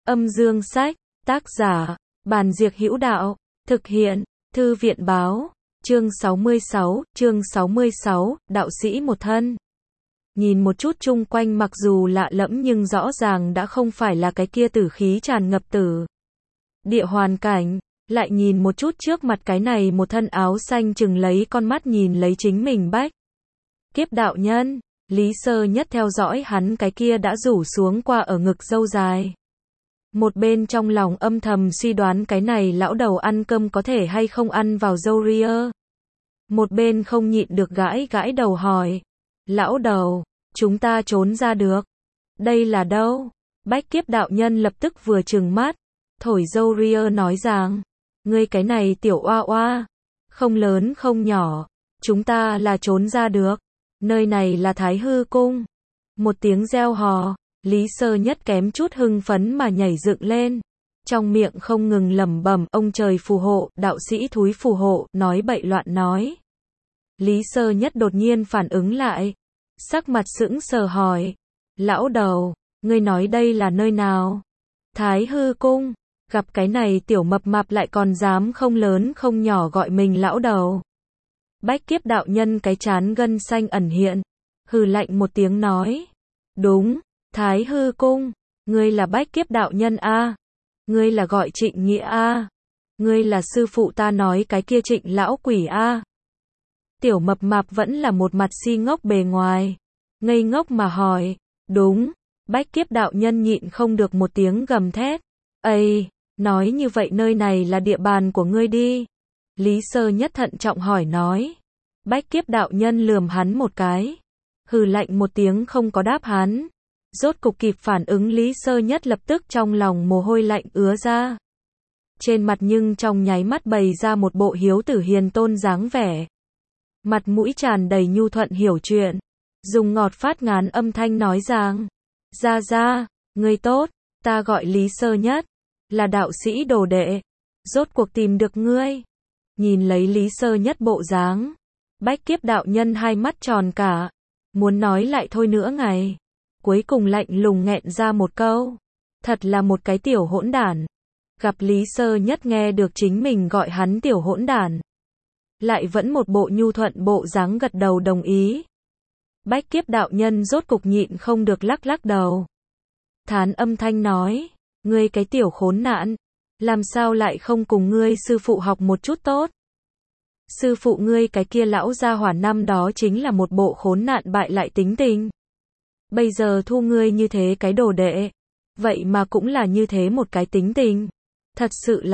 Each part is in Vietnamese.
Âm dương sách, tác giả, Bàn Diệc Hữu Đạo, thực hiện, Thư viện Báo, chương 66, đạo sĩ một thân. Nhìn một chút chung quanh mặc dù lạ lẫm nhưng rõ ràng đã không phải là cái kia tử khí tràn ngập tử địa hoàn cảnh, lại nhìn một chút trước mặt cái này một thân áo xanh chừng lấy con mắt nhìn lấy chính mình Bách Kiếp đạo nhân. Lý Sơ Nhất theo dõi hắn cái kia đã rủ xuống qua ở ngực râu dài. Một bên trong lòng âm thầm suy đoán cái này lão đầu ăn cơm có thể hay không ăn vào râu ria. Một bên không nhịn được gãi gãi đầu hỏi. Lão đầu, chúng ta trốn ra được. Đây là đâu? Bách Kiếp đạo nhân lập tức vừa trừng mắt, thổi râu ria nói rằng, ngươi cái này tiểu oa oa, không lớn không nhỏ, chúng ta là trốn ra được. Nơi này là Thái Hư Cung. Một tiếng reo hò, Lý Sơ Nhất kém chút hưng phấn mà nhảy dựng lên. Trong miệng không ngừng lẩm bẩm, ông trời phù hộ, đạo sĩ thúi phù hộ, nói bậy loạn nói. Lý Sơ Nhất đột nhiên phản ứng lại. Sắc mặt sững sờ hỏi. Lão đầu, ngươi nói đây là nơi nào? Thái Hư Cung. Gặp cái này tiểu mập mạp lại còn dám không lớn không nhỏ gọi mình lão đầu. Bách Kiếp đạo nhân cái trán gân xanh ẩn hiện, hừ lạnh một tiếng nói. Đúng, Thái Hư Cung, ngươi là Bách Kiếp đạo nhân a? Ngươi là gọi Trịnh Nghĩa a? Ngươi là sư phụ ta nói cái kia Trịnh lão quỷ a? Tiểu mập mạp vẫn là một mặt si ngốc bề ngoài, ngây ngốc mà hỏi. Đúng, Bách Kiếp đạo nhân nhịn không được một tiếng gầm thét. Ây, nói như vậy nơi này là địa bàn của ngươi đi. Lý Sơ Nhất thận trọng hỏi nói. Bách Kiếp đạo nhân lườm hắn một cái, hừ lạnh một tiếng không có đáp hắn. Rốt cục kịp phản ứng Lý Sơ Nhất lập tức trong lòng mồ hôi lạnh ứa ra. Trên mặt nhưng trong nháy mắt bày ra một bộ hiếu tử hiền tôn dáng vẻ. Mặt mũi tràn đầy nhu thuận hiểu chuyện, dùng ngọt phát ngán âm thanh nói rằng, ra, ngươi tốt, ta gọi Lý Sơ Nhất, là đạo sĩ đồ đệ, rốt cuộc tìm được ngươi. Nhìn lấy Lý Sơ Nhất bộ dáng, Bách Kiếp đạo nhân hai mắt tròn cả, muốn nói lại thôi nữa ngày. Cuối cùng lạnh lùng nghẹn ra một câu, thật là một cái tiểu hỗn đản. Gặp Lý Sơ Nhất nghe được chính mình gọi hắn tiểu hỗn đản, lại vẫn một bộ nhu thuận bộ dáng gật đầu đồng ý. Bách Kiếp đạo nhân rốt cục nhịn không được lắc lắc đầu, thán âm thanh nói, ngươi cái tiểu khốn nạn, làm sao lại không cùng ngươi sư phụ học một chút tốt? Sư phụ ngươi cái kia lão gia hỏa năm đó chính là một bộ khốn nạn bại lại tính tình. Bây giờ thu ngươi như thế cái đồ đệ, vậy mà cũng là như thế một cái tính tình. Thật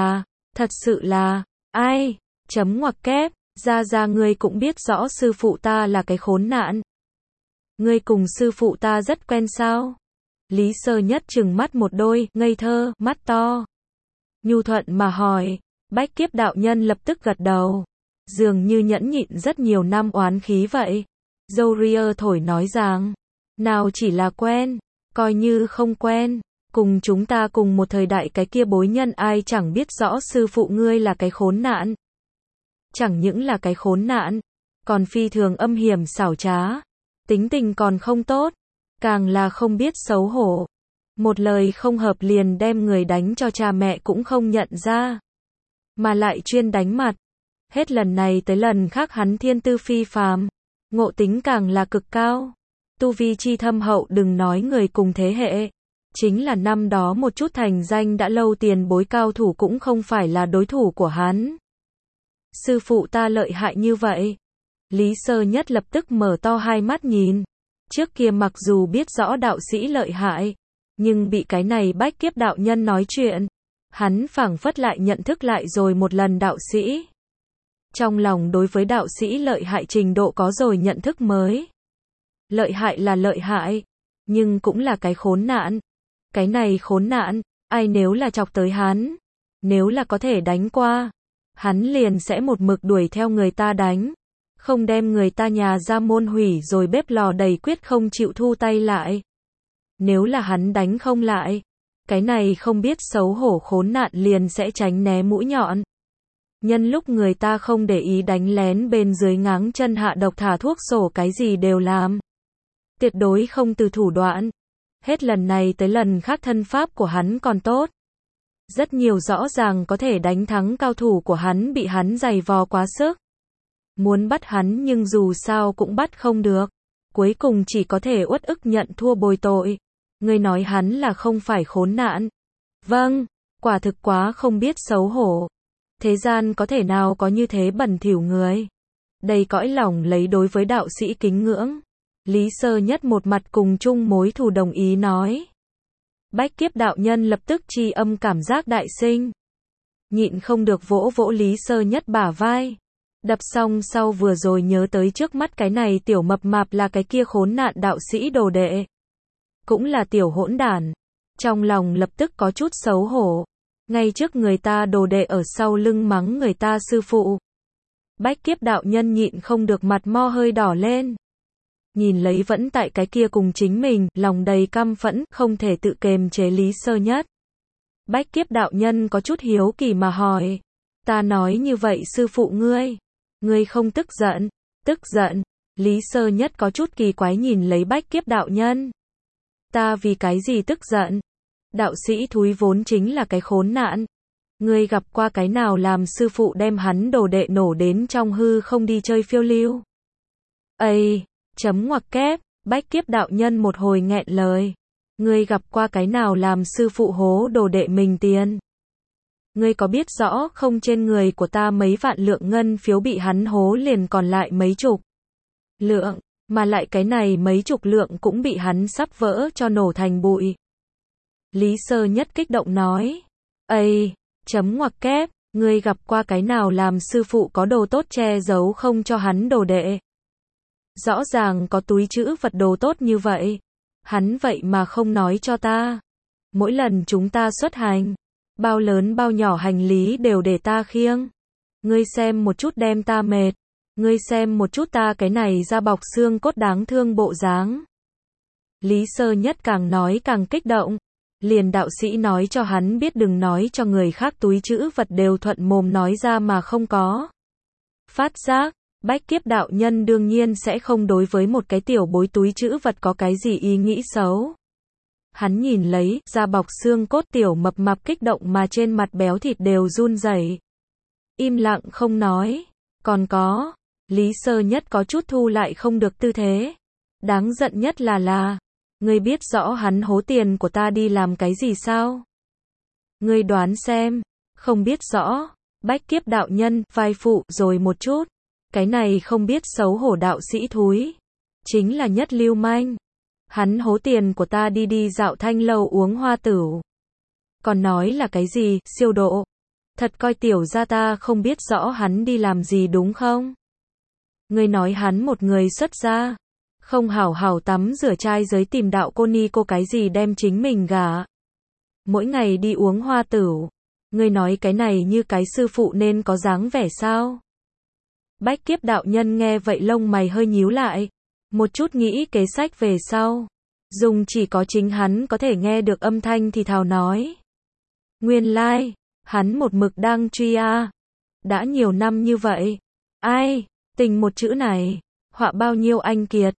sự là, ai, chấm ngoặc kép, ra ngươi cũng biết rõ sư phụ ta là cái khốn nạn. Ngươi cùng sư phụ ta rất quen sao? Lý Sơ Nhất trừng mắt một đôi, ngây thơ, mắt to. Nhu thuận mà hỏi, Bách Kiếp đạo nhân lập tức gật đầu. Dường như nhẫn nhịn rất nhiều năm oán khí vậy. Râu ria thổi nói rằng, nào chỉ là quen, coi như không quen, cùng chúng ta cùng một thời đại cái kia bối nhân ai chẳng biết rõ sư phụ ngươi là cái khốn nạn. Chẳng những là cái khốn nạn, còn phi thường âm hiểm xảo trá, tính tình còn không tốt, càng là không biết xấu hổ. Một lời không hợp liền đem người đánh cho cha mẹ cũng không nhận ra, mà lại chuyên đánh mặt. Hết lần này tới lần khác hắn thiên tư phi phàm, ngộ tính càng là cực cao, tu vi chi thâm hậu đừng nói người cùng thế hệ, chính là năm đó một chút thành danh đã lâu tiền bối cao thủ cũng không phải là đối thủ của hắn. Sư phụ ta lợi hại như vậy? Lý Sơ Nhất lập tức mở to hai mắt nhìn. Trước kia mặc dù biết rõ đạo sĩ lợi hại, nhưng bị cái này Bách Kiếp đạo nhân nói chuyện, hắn phảng phất lại nhận thức lại rồi một lần đạo sĩ. Trong lòng đối với đạo sĩ lợi hại trình độ có rồi nhận thức mới. Lợi hại là lợi hại, nhưng cũng là cái khốn nạn. Cái này khốn nạn, ai nếu là chọc tới hắn, nếu là có thể đánh qua, hắn liền sẽ một mực đuổi theo người ta đánh, không đem người ta nhà ra môn hủy rồi bếp lò đầy quyết không chịu thu tay lại. Nếu là hắn đánh không lại, cái này không biết xấu hổ khốn nạn liền sẽ tránh né mũi nhọn. Nhân lúc người ta không để ý đánh lén bên dưới ngáng chân hạ độc thả thuốc sổ cái gì đều làm. Tuyệt đối không từ thủ đoạn. Hết lần này tới lần khác thân pháp của hắn còn tốt. Rất nhiều rõ ràng có thể đánh thắng cao thủ của hắn bị hắn giày vò quá sức. Muốn bắt hắn nhưng dù sao cũng bắt không được. Cuối cùng chỉ có thể uất ức nhận thua bồi tội. Ngươi nói hắn là không phải khốn nạn. Vâng, quả thực quá không biết xấu hổ. Thế gian có thể nào có như thế bẩn thỉu người. Đầy cõi lòng lấy đối với đạo sĩ kính ngưỡng. Lý Sơ Nhất một mặt cùng chung mối thù đồng ý nói. Bách Kiếp đạo nhân lập tức tri âm cảm giác đại sinh. Nhịn không được vỗ vỗ Lý Sơ Nhất bả vai. Đập xong sau vừa rồi nhớ tới trước mắt cái này tiểu mập mạp là cái kia khốn nạn đạo sĩ đồ đệ. Cũng là tiểu hỗn đản. Trong lòng lập tức có chút xấu hổ. Ngay trước người ta đồ đệ ở sau lưng mắng người ta sư phụ. Bách Kiếp đạo nhân nhịn không được mặt mo hơi đỏ lên. Nhìn lấy vẫn tại cái kia cùng chính mình, lòng đầy căm phẫn, không thể tự kềm chế Lý Sơ Nhất. Bách Kiếp đạo nhân có chút hiếu kỳ mà hỏi. Ta nói như vậy sư phụ ngươi không tức giận? Tức giận. Lý Sơ Nhất có chút kỳ quái nhìn lấy Bách Kiếp đạo nhân. Ta vì cái gì tức giận? Đạo sĩ thúi vốn chính là cái khốn nạn. Ngươi gặp qua cái nào làm sư phụ đem hắn đồ đệ nổ đến trong hư không đi chơi phiêu lưu? Ây, chấm ngoặc kép, Bách Kiếp đạo nhân một hồi nghẹn lời. Ngươi gặp qua cái nào làm sư phụ hố đồ đệ mình tiền? Ngươi có biết rõ không trên người của ta mấy vạn lượng ngân phiếu bị hắn hố liền còn lại mấy chục lượng, mà lại cái này mấy chục lượng cũng bị hắn sắp vỡ cho nổ thành bụi. Lý Sơ Nhất kích động nói. Ây, chấm ngoặc kép, ngươi gặp qua cái nào làm sư phụ có đồ tốt che giấu không cho hắn đồ đệ? Rõ ràng có túi trữ vật đồ tốt như vậy. Hắn vậy mà không nói cho ta. Mỗi lần chúng ta xuất hành, bao lớn bao nhỏ hành lý đều để ta khiêng. Ngươi xem một chút đem ta mệt. Ngươi xem một chút ta cái này da bọc xương cốt đáng thương bộ dáng. Lý Sơ Nhất càng nói càng kích động. Liền đạo sĩ nói cho hắn biết đừng nói cho người khác túi trữ vật đều thuận mồm nói ra mà không có phát giác. Bách Kiếp đạo nhân đương nhiên sẽ không đối với một cái tiểu bối túi trữ vật có cái gì ý nghĩ xấu. Hắn nhìn lấy, da bọc xương cốt tiểu mập mạp kích động mà trên mặt béo thịt đều run rẩy. Im lặng không nói. Còn có, Lý Sơ Nhất có chút thu lại không được tư thế. Đáng giận nhất là, ngươi biết rõ hắn hố tiền của ta đi làm cái gì sao? Ngươi đoán xem, không biết rõ. Bách Kiếp đạo nhân, vai phụ rồi một chút. Cái này không biết xấu hổ đạo sĩ thúi. Chính là nhất lưu manh. Hắn hố tiền của ta đi dạo thanh lâu uống hoa tửu. Còn nói là cái gì, siêu độ. Thật coi tiểu gia ta không biết rõ hắn đi làm gì đúng không? Ngươi nói hắn một người xuất gia. Không hảo hảo tắm rửa trai giới tìm đạo cô ni cô cái gì đem chính mình gả. Mỗi ngày đi uống hoa tửu. Ngươi nói cái này như cái sư phụ nên có dáng vẻ sao? Bách Kiếp đạo nhân nghe vậy lông mày hơi nhíu lại. Một chút nghĩ kế sách về sau. Dùng chỉ có chính hắn có thể nghe được âm thanh thì thào nói. Nguyên lai, hắn một mực đang truy a. Đã nhiều năm như vậy. Ai, tình một chữ này, họa bao nhiêu anh kiệt.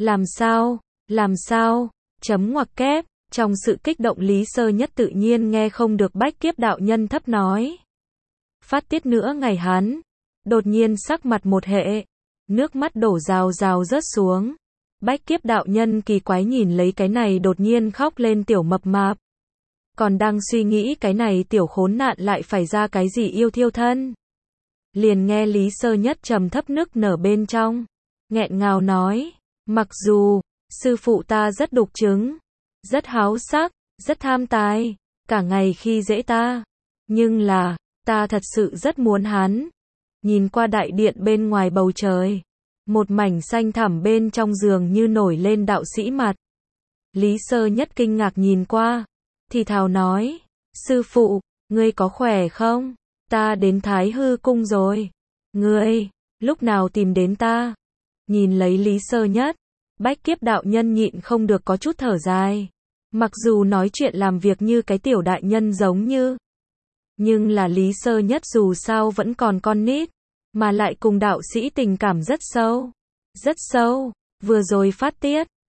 Làm sao, chấm ngoặc kép. Trong sự kích động Lý Sơ Nhất tự nhiên nghe không được Bách Kiếp đạo nhân thấp nói. Phát tiết nữa ngày hắn. Đột nhiên sắc mặt một hệ. Nước mắt đổ rào rào rớt xuống. Bách Kiếp đạo nhân kỳ quái nhìn lấy cái này đột nhiên khóc lên tiểu mập mạp. Còn đang suy nghĩ cái này tiểu khốn nạn lại phải ra cái gì yêu thiêu thân. Liền nghe Lý Sơ Nhất trầm thấp nức nở bên trong. Nghẹn ngào nói. Mặc dù, sư phụ ta rất đục trứng. Rất háo sắc, rất tham tài. Cả ngày khi dễ ta. Nhưng là, ta thật sự rất muốn hắn. Nhìn qua đại điện bên ngoài bầu trời. Một mảnh xanh thẳm bên trong giường như nổi lên đạo sĩ mặt. Lý Sơ Nhất kinh ngạc nhìn qua. Thì thào nói. Sư phụ, ngươi có khỏe không? Ta đến Thái Hư cung rồi. Ngươi, lúc nào tìm đến ta? Nhìn lấy Lý Sơ Nhất. Bách Kiếp đạo nhân nhịn không được có chút thở dài. Mặc dù nói chuyện làm việc như cái tiểu đại nhân giống như. Nhưng là Lý Sơ Nhất dù sao vẫn còn con nít. Mà lại cùng đạo sĩ tình cảm rất sâu. Rất sâu. Vừa rồi phát tiết.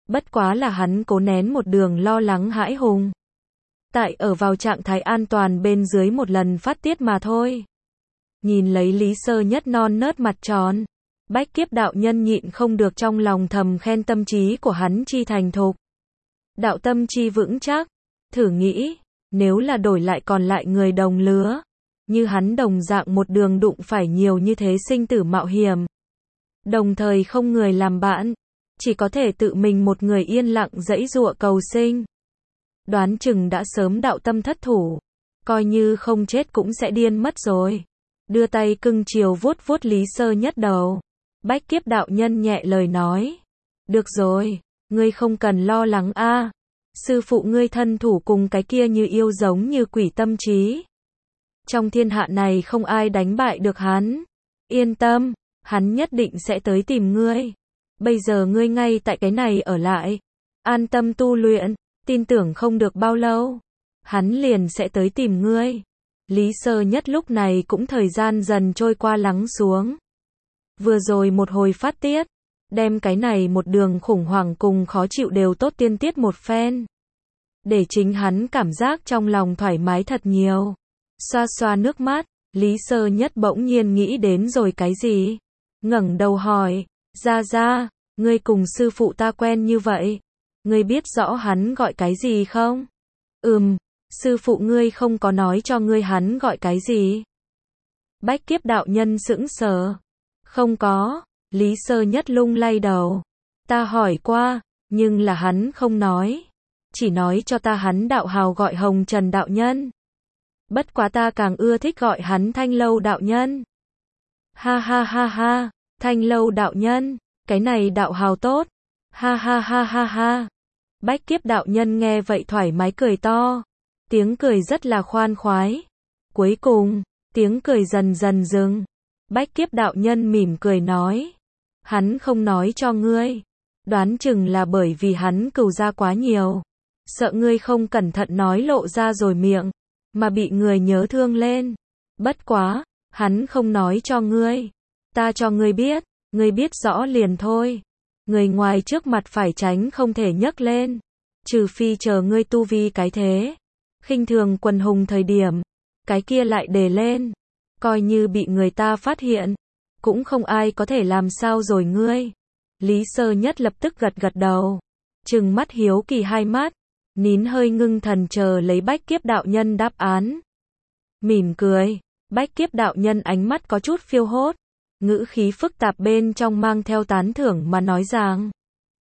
Bất quá là hắn cố nén một đường lo lắng hãi hùng. Tại ở vào trạng thái an toàn bên dưới một lần phát tiết mà thôi. Nhìn lấy Lý Sơ Nhất non nớt mặt tròn, Bách Kiếp đạo nhân nhịn không được trong lòng thầm khen tâm trí của hắn chi thành thục. Đạo tâm chi vững chắc, thử nghĩ, nếu là đổi lại còn lại người đồng lứa, như hắn đồng dạng một đường đụng phải nhiều như thế sinh tử mạo hiểm. Đồng thời không người làm bạn, chỉ có thể tự mình một người yên lặng giãy giụa cầu sinh. Đoán chừng đã sớm đạo tâm thất thủ, coi như không chết cũng sẽ điên mất rồi. Đưa tay cưng chiều vuốt vuốt Lý Sơ Nhất đầu. Bách Kiếp đạo nhân nhẹ lời nói. Được rồi, ngươi không cần lo lắng a. Sư phụ ngươi thân thủ cùng cái kia như yêu giống như quỷ tâm trí. Trong thiên hạ này không ai đánh bại được hắn. Yên tâm, hắn nhất định sẽ tới tìm ngươi. Bây giờ ngươi ngay tại cái này ở lại. An tâm tu luyện, tin tưởng không được bao lâu. Hắn liền sẽ tới tìm ngươi. Lý Sơ Nhất lúc này cũng thời gian dần trôi qua lắng xuống. Vừa rồi một hồi phát tiết, đem cái này một đường khủng hoảng cùng khó chịu đều tốt tiên tiết một phen. Để chính hắn cảm giác trong lòng thoải mái thật nhiều. Xoa xoa nước mắt, Lý Sơ Nhất bỗng nhiên nghĩ đến rồi cái gì? Ngẩng đầu hỏi, ra, ngươi cùng sư phụ ta quen như vậy. Ngươi biết rõ hắn gọi cái gì không? Sư phụ ngươi không có nói cho ngươi hắn gọi cái gì? Bách Kiếp đạo nhân sững sờ. Không có, Lý Sơ Nhất lung lay đầu. Ta hỏi qua, nhưng là hắn không nói. Chỉ nói cho ta hắn đạo hào gọi Hồng Trần đạo nhân. Bất quá ta càng ưa thích gọi hắn Thanh Lâu đạo nhân. Ha, Thanh Lâu đạo nhân, cái này đạo hào tốt. Ha. Bách Kiếp đạo nhân nghe vậy thoải mái cười to. Tiếng cười rất là khoan khoái. Cuối cùng, tiếng cười dần dần dừng. Bách Kiếp đạo nhân mỉm cười nói. Hắn không nói cho ngươi. Đoán chừng là bởi vì hắn cừu ra quá nhiều. Sợ ngươi không cẩn thận nói lộ ra rồi miệng. Mà bị người nhớ thương lên. Bất quá, hắn không nói cho ngươi. Ta cho ngươi biết. Ngươi biết rõ liền thôi. Người ngoài trước mặt phải tránh không thể nhấc lên. Trừ phi chờ ngươi tu vi cái thế. Khinh thường quần hùng thời điểm. Cái kia lại đề lên. Coi như bị người ta phát hiện. Cũng không ai có thể làm sao rồi ngươi. Lý Sơ Nhất lập tức gật đầu. Trừng mắt hiếu kỳ hai mắt. Nín hơi ngưng thần chờ lấy Bách Kiếp đạo nhân đáp án. Mỉm cười. Bách Kiếp đạo nhân ánh mắt có chút phiêu hốt. Ngữ khí phức tạp bên trong mang theo tán thưởng mà nói rằng.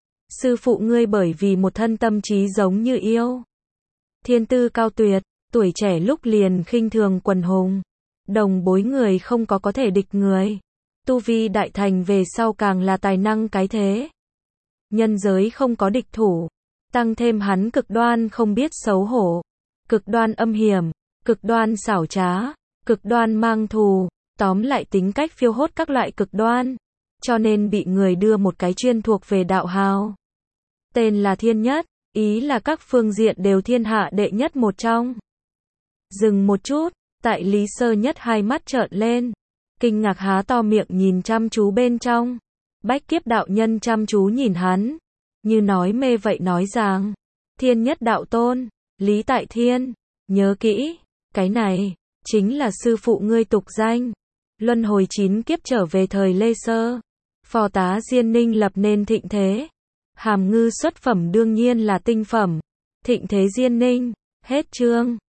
Sư phụ ngươi bởi vì một thân tâm trí giống như yêu. Thiên tư cao tuyệt, tuổi trẻ lúc liền khinh thường quần hùng. Đồng bối người không có thể địch người. Tu vi đại thành về sau càng là tài năng cái thế. Nhân giới không có địch thủ. Tăng thêm hắn cực đoan không biết xấu hổ. Cực đoan âm hiểm, cực đoan xảo trá, cực đoan mang thù. Tóm lại tính cách phiêu hốt các loại cực đoan. Cho nên bị người đưa một cái chuyên thuộc về đạo hào. Tên là Thiên Nhất, ý là các phương diện đều thiên hạ đệ nhất một trong. Dừng một chút, tại Lý Sơ Nhất hai mắt trợn lên. Kinh ngạc há to miệng nhìn chăm chú bên trong. Bách Kiếp đạo nhân chăm chú nhìn hắn. Như nói mê vậy nói rằng. Thiên Nhất đạo tôn, Lý Tại Thiên. Nhớ kỹ, cái này, chính là sư phụ ngươi tục danh. Luân hồi 9 kiếp trở về thời Lê Sơ. Phò tá Diên Ninh lập nên thịnh thế. Hàm ngư xuất phẩm đương nhiên là tinh phẩm. Thịnh thế Diên Ninh. Hết chương.